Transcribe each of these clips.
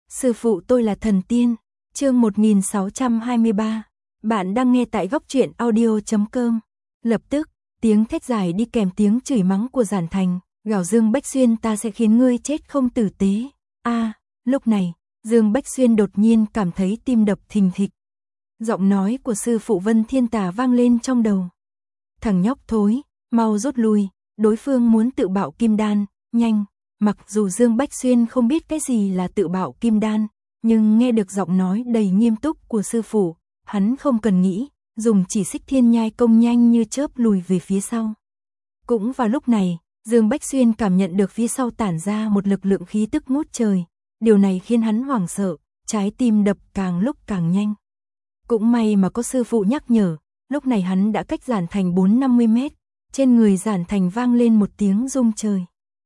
Sư phụ tôi là thần tiên. Chương 1623. Bạn đang nghe tại góc truyện audio.com. Lập tức, tiếng thét dài đi kèm tiếng chửi mắng của Giản Thành, gào Dương Bách Xuyên, ta sẽ khiến ngươi chết không tử tế. Lúc này, Dương Bách Xuyên đột nhiên cảm thấy tim đập thình thịch. Giọng nói của sư phụ Vân Thiên Tà vang lên trong đầu. Thằng nhóc thối, mau rút lui, đối phương muốn tự bạo kim đan, nhanh. Mặc dù Dương Bách Xuyên không biết cái gì là tự bạo kim đan, nhưng nghe được giọng nói đầy nghiêm túc của sư phụ, hắn không cần nghĩ, dùng chỉ xích thiên nhai công nhanh như chớp lùi về phía sau. Cũng vào lúc này, Dương Bách Xuyên cảm nhận được phía sau tản ra một lực lượng khí tức ngút trời, điều này khiến hắn hoảng sợ, trái tim đập càng lúc càng nhanh. Cũng may mà có sư phụ nhắc nhở, lúc này hắn đã cách Giản Thành 4-50 mét, trên người Giản Thành vang lên một tiếng rung trời.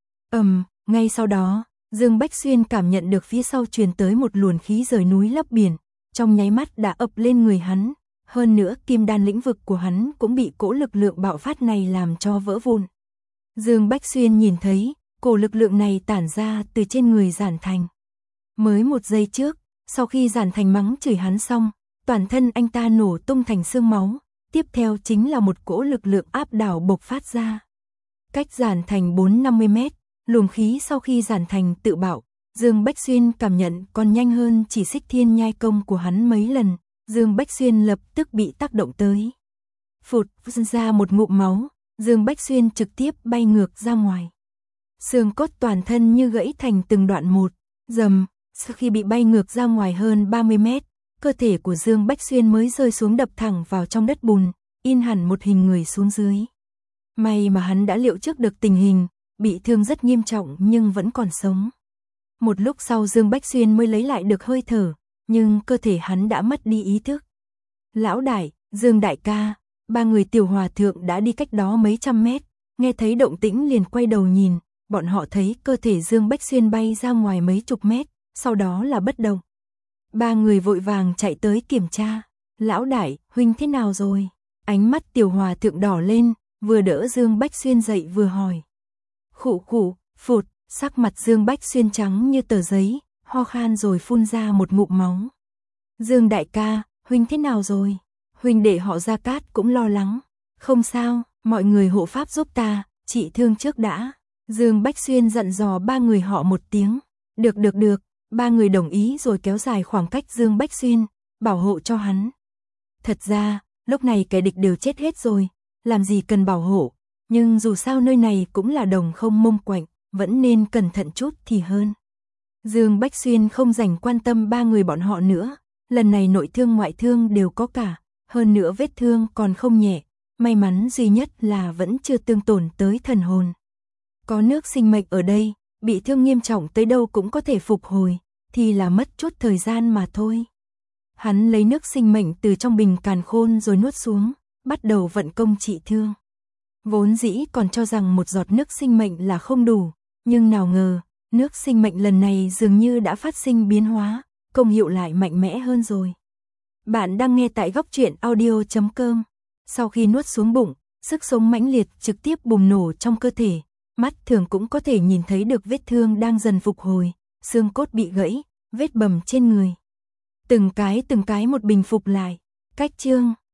Ngay sau đó, Dương Bách Xuyên cảm nhận được phía sau truyền tới một luồng khí rời núi lấp biển, trong nháy mắt đã ập lên người hắn, hơn nữa kim đan lĩnh vực của hắn cũng bị cỗ lực lượng bạo phát này làm cho vỡ vụn. Dương Bách Xuyên nhìn thấy, cổ lực lượng này tản ra từ trên người Giản Thành. Mới một giây trước, sau khi Giản Thành mắng chửi hắn xong, toàn thân anh ta nổ tung thành xương máu, tiếp theo chính là một cỗ lực lượng áp đảo bộc phát ra. Cách Giản Thành 4-50 mét, luồng khí sau khi Giản Thành tự bạo, Dương Bách Xuyên cảm nhận còn nhanh hơn chỉ xích thiên nhai công của hắn mấy lần, Dương Bách Xuyên lập tức bị tác động tới. Phụt ra một ngụm máu, Dương Bách Xuyên trực tiếp bay ngược ra ngoài. Xương cốt toàn thân như gãy thành từng đoạn một, rầm, sau khi bị bay ngược ra ngoài hơn 30 mét, cơ thể của Dương Bách Xuyên mới rơi xuống đập thẳng vào trong đất bùn, in hẳn một hình người xuống dưới. May mà hắn đã liệu trước được tình hình, bị thương rất nghiêm trọng nhưng vẫn còn sống. Một lúc sau Dương Bách Xuyên mới lấy lại được hơi thở, nhưng cơ thể hắn đã mất đi ý thức. Lão đại, Dương đại ca, ba người tiểu hòa thượng đã đi cách đó mấy trăm mét, nghe thấy động tĩnh liền quay đầu nhìn, bọn họ thấy cơ thể Dương Bách Xuyên bay ra ngoài mấy chục mét, sau đó là bất động. Ba người vội vàng chạy tới kiểm tra. Lão đại, huynh thế nào rồi? Ánh mắt tiểu hòa thượng đỏ lên, vừa đỡ Dương Bách Xuyên dậy vừa hỏi. Khụ khụ, phụt, sắc mặt Dương Bách Xuyên trắng như tờ giấy, ho khan rồi phun ra một ngụm máu. Dương đại ca, huynh thế nào rồi? Huynh đệ họ Gia Cát cũng lo lắng. Không sao, mọi người hộ pháp giúp ta, trị thương trước đã. Dương Bách Xuyên dặn dò ba người họ một tiếng. Được, ba người đồng ý rồi kéo dài khoảng cách Dương Bách Xuyên, bảo hộ cho hắn. Thật ra, lúc này kẻ địch đều chết hết rồi, làm gì cần bảo hộ, nhưng dù sao nơi này cũng là đồng không mông quạnh, vẫn nên cẩn thận chút thì hơn. Dương Bách Xuyên không dành quan tâm ba người bọn họ nữa, lần này nội thương ngoại thương đều có cả, hơn nữa vết thương còn không nhẹ, may mắn duy nhất là vẫn chưa tương tổn tới thần hồn. Có nước sinh mệnh ở đây, bị thương nghiêm trọng tới đâu cũng có thể phục hồi, thì là mất chút thời gian mà thôi. Hắn lấy nước sinh mệnh từ trong bình càn khôn rồi nuốt xuống, bắt đầu vận công trị thương. Vốn dĩ còn cho rằng một giọt nước sinh mệnh là không đủ, nhưng nào ngờ, nước sinh mệnh lần này dường như đã phát sinh biến hóa, công hiệu lại mạnh mẽ hơn rồi. Bạn đang nghe tại góc truyện audio.com. Sau khi nuốt xuống bụng, sức sống mãnh liệt trực tiếp bùng nổ trong cơ thể, mắt thường cũng có thể nhìn thấy được vết thương đang dần phục hồi, xương cốt bị gãy, vết bầm trên người. Từng cái một bình phục lại. Cách chương